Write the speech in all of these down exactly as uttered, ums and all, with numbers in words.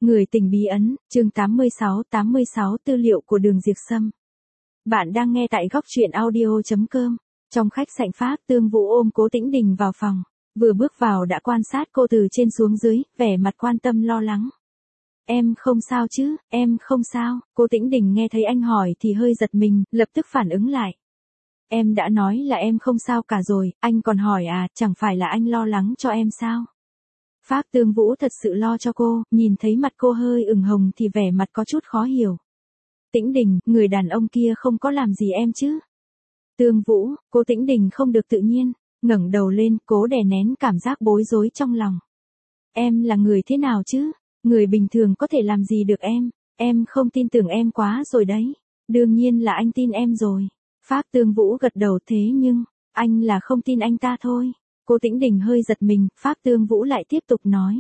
Người tình bí ẩn, chương tám mươi sáu, tám mươi sáu tư liệu của Đường Diệp Sâm. Bạn đang nghe tại góc truyện audio chấm com. Trong khách sạn Pháp, Tương Vũ ôm Cố Tĩnh Đình vào phòng, vừa bước vào đã quan sát cô từ trên xuống dưới, vẻ mặt quan tâm lo lắng. Em không sao chứ, em không sao. Cố Tĩnh Đình nghe thấy anh hỏi thì hơi giật mình, lập tức phản ứng lại. Em đã nói là em không sao cả rồi, anh còn hỏi à, chẳng phải là anh lo lắng cho em sao? Pháp Tương Vũ thật sự lo cho cô, nhìn thấy mặt cô hơi ửng hồng thì vẻ mặt có chút khó hiểu. Tĩnh Đình, người đàn ông kia không có làm gì em chứ? Tương Vũ, cô Tĩnh Đình không được tự nhiên, ngẩng đầu lên, cố đè nén cảm giác bối rối trong lòng. Em là người thế nào chứ? Người bình thường có thể làm gì được em? Em không tin tưởng em quá rồi đấy. Đương nhiên là anh tin em rồi. Pháp Tương Vũ gật đầu thế nhưng, anh là không tin anh ta thôi. Cô Tĩnh Đình hơi giật mình, Pháp Tương Vũ lại tiếp tục nói.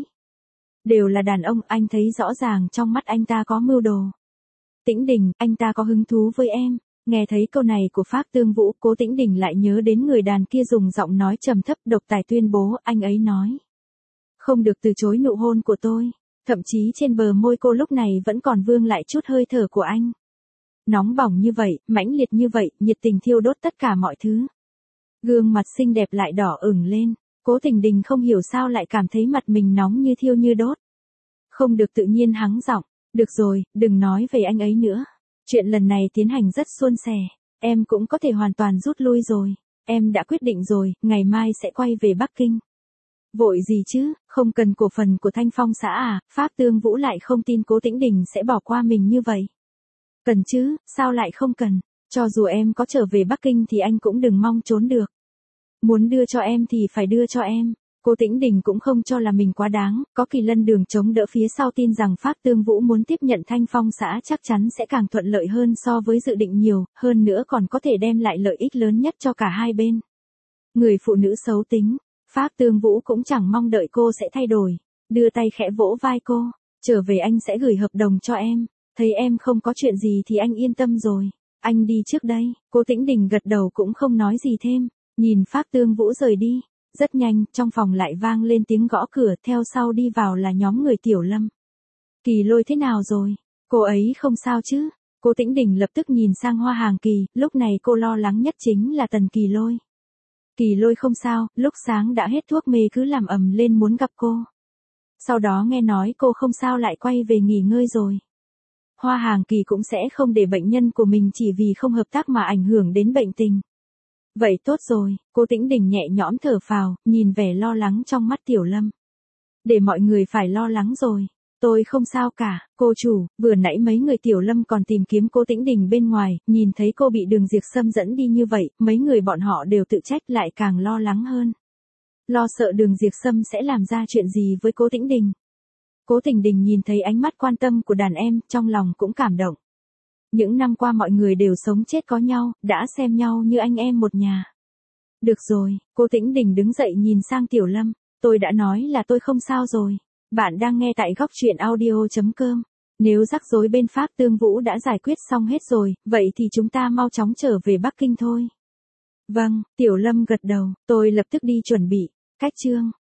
Đều là đàn ông, anh thấy rõ ràng trong mắt anh ta có mưu đồ. Tĩnh Đình, anh ta có hứng thú với em. Nghe thấy câu này của Pháp Tương Vũ, Cố Tĩnh Đình lại nhớ đến người đàn kia dùng giọng nói trầm thấp độc tài tuyên bố, anh ấy nói. Không được từ chối nụ hôn của tôi. Thậm chí trên bờ môi cô lúc này vẫn còn vương lại chút hơi thở của anh. Nóng bỏng như vậy, mãnh liệt như vậy, nhiệt tình thiêu đốt tất cả mọi thứ. Gương mặt xinh đẹp lại đỏ ửng lên, Cố Tĩnh Đình không hiểu sao lại cảm thấy mặt mình nóng như thiêu như đốt. Không được tự nhiên hắng giọng, được rồi, đừng nói về anh ấy nữa. Chuyện lần này tiến hành rất suôn sẻ, em cũng có thể hoàn toàn rút lui rồi. Em đã quyết định rồi, ngày mai sẽ quay về Bắc Kinh. Vội gì chứ, không cần cổ phần của Thanh Phong xã à? Pháp Tương Vũ lại không tin Cố Tĩnh Đình sẽ bỏ qua mình như vậy. Cần chứ, sao lại không cần? Cho dù em có trở về Bắc Kinh thì anh cũng đừng mong trốn được. Muốn đưa cho em thì phải đưa cho em. Cố Tĩnh Đình cũng không cho là mình quá đáng, có Kỳ Lân Đường chống đỡ phía sau tin rằng Pháp Tương Vũ muốn tiếp nhận Thanh Phong xã chắc chắn sẽ càng thuận lợi hơn so với dự định nhiều, hơn nữa còn có thể đem lại lợi ích lớn nhất cho cả hai bên. Người phụ nữ xấu tính, Pháp Tương Vũ cũng chẳng mong đợi cô sẽ thay đổi, đưa tay khẽ vỗ vai cô, trở về anh sẽ gửi hợp đồng cho em, thấy em không có chuyện gì thì anh yên tâm rồi, anh đi trước đây. Cố Tĩnh Đình gật đầu cũng không nói gì thêm, nhìn Pháp Tương Vũ rời đi. Rất nhanh, trong phòng lại vang lên tiếng gõ cửa, theo sau đi vào là nhóm người Tiểu Lâm. Kỳ Lôi thế nào rồi? Cô ấy không sao chứ? Cố Tĩnh Đình lập tức nhìn sang Hoa Hàng Kỳ, lúc này cô lo lắng nhất chính là Tần Kỳ Lôi. Kỳ Lôi không sao, lúc sáng đã hết thuốc mê cứ làm ầm lên muốn gặp cô. Sau đó nghe nói cô không sao lại quay về nghỉ ngơi rồi. Hoa Hàng Kỳ cũng sẽ không để bệnh nhân của mình chỉ vì không hợp tác mà ảnh hưởng đến bệnh tình. Vậy tốt rồi, Cố Tĩnh Đình nhẹ nhõm thở phào, nhìn vẻ lo lắng trong mắt Tiểu Lâm. Để mọi người phải lo lắng rồi. Tôi không sao cả, cô chủ, vừa nãy mấy người Tiểu Lâm còn tìm kiếm Cố Tĩnh Đình bên ngoài, nhìn thấy cô bị Đường Diệp Sâm dẫn đi như vậy, mấy người bọn họ đều tự trách lại càng lo lắng hơn. Lo sợ Đường Diệp Sâm sẽ làm ra chuyện gì với Cố Tĩnh Đình. Cố Tĩnh Đình nhìn thấy ánh mắt quan tâm của đàn em, trong lòng cũng cảm động. Những năm qua mọi người đều sống chết có nhau, đã xem nhau như anh em một nhà. Được rồi, Cố Tĩnh Đình đứng dậy nhìn sang Tiểu Lâm, tôi đã nói là tôi không sao rồi. Bạn đang nghe tại góc truyện audio chấm com. Nếu rắc rối bên Pháp Tương Vũ đã giải quyết xong hết rồi, vậy thì chúng ta mau chóng trở về Bắc Kinh thôi. Vâng, Tiểu Lâm gật đầu, tôi lập tức đi chuẩn bị. Cách chương